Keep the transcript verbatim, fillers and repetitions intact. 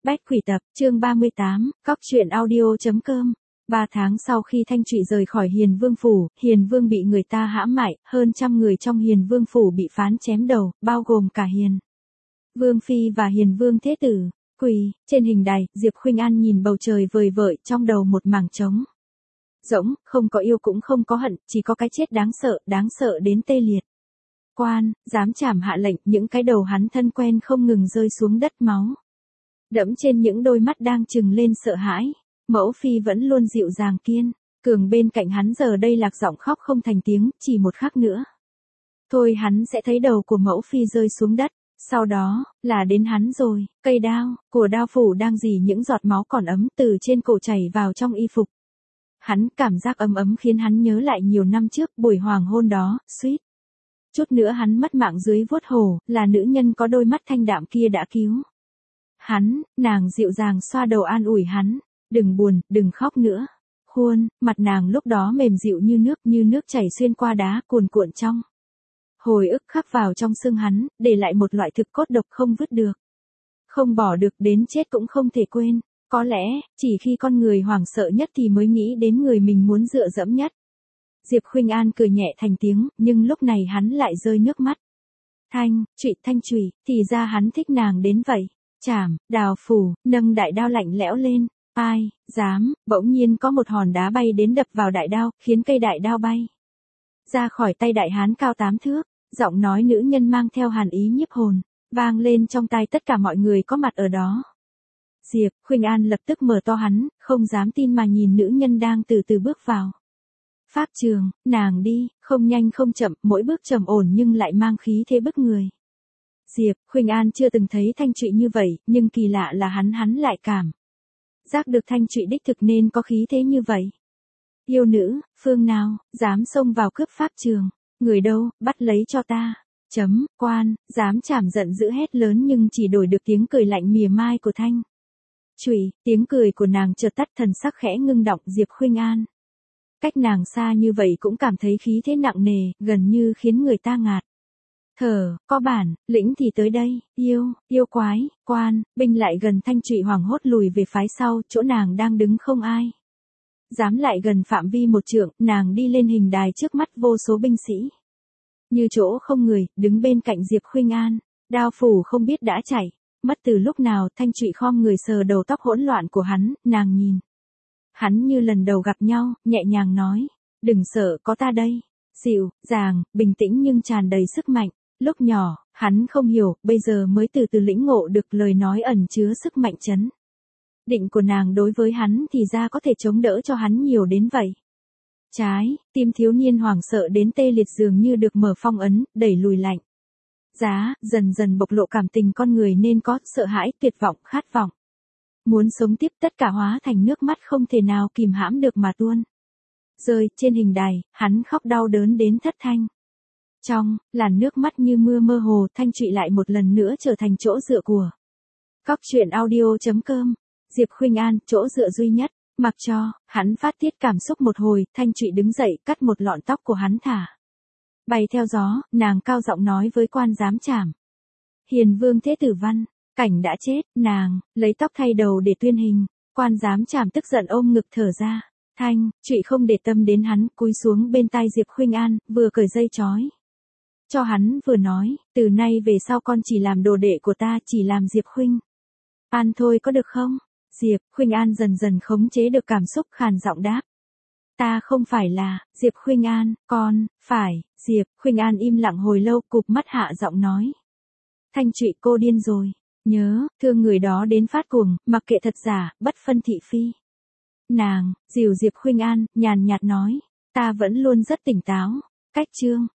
Bách Quỷ Tập, chương ba mươi tám, Cóc truyện audio.com. Ba tháng sau khi Thanh Trụy rời khỏi Hiền Vương Phủ, Hiền Vương bị người ta hãm hại, hơn trăm người trong Hiền Vương Phủ bị phán chém đầu, bao gồm cả Hiền Vương Phi và Hiền Vương Thế Tử. Quỳ, trên hình đài, Diệp Khuynh An nhìn bầu trời vời vợi, trong đầu một mảng trống rỗng, không có yêu cũng không có hận, chỉ có cái chết đáng sợ, đáng sợ đến tê liệt. Quan, dám trảm hạ lệnh, những cái đầu hắn thân quen không ngừng rơi xuống đất máu đẫm trên những đôi mắt đang trừng lên sợ hãi. Mẫu Phi vẫn luôn dịu dàng kiên cường bên cạnh hắn, giờ đây lạc giọng khóc không thành tiếng, chỉ một khắc nữa thôi hắn sẽ thấy đầu của Mẫu Phi rơi xuống đất, sau đó là đến hắn rồi. Cây đao của đao phủ đang rỉ những giọt máu còn ấm từ trên cổ chảy vào trong y phục hắn, cảm giác ấm ấm khiến hắn nhớ lại nhiều năm trước buổi hoàng hôn đó, suýt chút nữa hắn mất mạng dưới vuốt hổ, là nữ nhân có đôi mắt thanh đạm kia đã cứu hắn. Nàng dịu dàng xoa đầu an ủi hắn, đừng buồn, đừng khóc nữa. Khuôn mặt nàng lúc đó mềm dịu như nước, như nước chảy xuyên qua đá, cuồn cuộn trong hồi ức khắc vào trong xương hắn, để lại một loại thực cốt độc không vứt được, không bỏ được, đến chết cũng không thể quên. Có lẽ chỉ khi con người hoảng sợ nhất thì mới nghĩ đến người mình muốn dựa dẫm nhất. Diệp Khuynh An cười nhẹ thành tiếng, nhưng lúc này hắn lại rơi nước mắt. Thanh Trụy, Thanh Trụy, thì ra hắn thích nàng đến vậy. Chảm, đào phủ, nâng đại đao lạnh lẽo lên. Ai dám? Bỗng nhiên có một hòn đá bay đến đập vào đại đao, khiến cây đại đao bay ra khỏi tay đại hán cao tám thước. Giọng nói nữ nhân mang theo hàn ý nhiếp hồn, vang lên trong tai tất cả mọi người có mặt ở đó. Diệp Khuynh An lập tức mở to hắn, không dám tin mà nhìn nữ nhân đang từ từ bước vào pháp trường. Nàng đi không nhanh không chậm, mỗi bước trầm ổn nhưng lại mang khí thế bức người. Diệp Khuynh An chưa từng thấy Thanh Trụy như vậy, nhưng kỳ lạ là hắn hắn lại cảm giác được Thanh Trụy đích thực nên có khí thế như vậy. Yêu nữ, phương nào, dám xông vào cướp pháp trường? Người đâu, bắt lấy cho ta. Chấm, quan, dám chảm giận dữ hét lớn nhưng chỉ đổi được tiếng cười lạnh mỉa mai của Thanh Trụy. Tiếng cười của nàng chợt tắt, thần sắc khẽ ngưng động. Diệp Khuynh An cách nàng xa như vậy cũng cảm thấy khí thế nặng nề, gần như khiến người ta ngạt thở. Có bản lĩnh thì tới đây. Yêu, yêu quái, quan, binh lại gần. Thanh Trụy hoảng hốt lùi về phái sau, chỗ nàng đang đứng không ai dám lại gần phạm vi một trượng. Nàng đi lên hình đài trước mắt vô số binh sĩ, như chỗ không người, đứng bên cạnh Diệp Khuynh An. Đao phủ không biết đã chảy mất từ lúc nào. Thanh Trụy khom người sờ đầu tóc hỗn loạn của hắn, nàng nhìn hắn như lần đầu gặp nhau, nhẹ nhàng nói, đừng sợ, có ta đây. Dịu dàng, bình tĩnh nhưng tràn đầy sức mạnh. Lúc nhỏ, hắn không hiểu, bây giờ mới từ từ lĩnh ngộ được lời nói ẩn chứa sức mạnh chấn định của nàng đối với hắn, thì ra có thể chống đỡ cho hắn nhiều đến vậy. Trái tim thiếu niên hoảng sợ đến tê liệt dường như được mở phong ấn, đẩy lùi lạnh giá, dần dần bộc lộ cảm tình con người nên có, sợ hãi, tuyệt vọng, khát vọng muốn sống tiếp, tất cả hóa thành nước mắt không thể nào kìm hãm được mà tuôn rơi. Trên hình đài, hắn khóc đau đớn đến thất thanh. Trong làn nước mắt như mưa mơ hồ, Thanh Trụy lại một lần nữa trở thành chỗ dựa của Cóc truyện audio.com. Diệp Khuynh An, chỗ dựa duy nhất. Mặc cho hắn phát tiết cảm xúc một hồi, Thanh Trụy đứng dậy, cắt một lọn tóc của hắn thả bay theo gió. Nàng cao giọng nói với quan giám trảm, Hiền Vương Thế Tử Văn Cảnh đã chết. Nàng lấy tóc thay đầu để tuyên hình. Quan giám trảm tức giận ôm ngực thở ra. Thanh Trụy không để tâm đến hắn, cúi xuống bên tai Diệp Khuynh An, vừa cởi dây trói cho hắn vừa nói, từ nay về sau con chỉ làm đồ đệ của ta, chỉ làm Diệp Khuynh An thôi, có được không? Diệp Khuynh An dần dần khống chế được cảm xúc, khàn giọng đáp, ta không phải là Diệp Khuynh An, con phải. Diệp Khuynh An im lặng hồi lâu, cụp mắt hạ giọng nói, Thanh Trụy, cô điên rồi. Nhớ thương người đó đến phát cuồng, mặc kệ thật giả, bất phân thị phi. Nàng dìu Diệp Khuynh An, nhàn nhạt nói, ta vẫn luôn rất tỉnh táo. Cách chương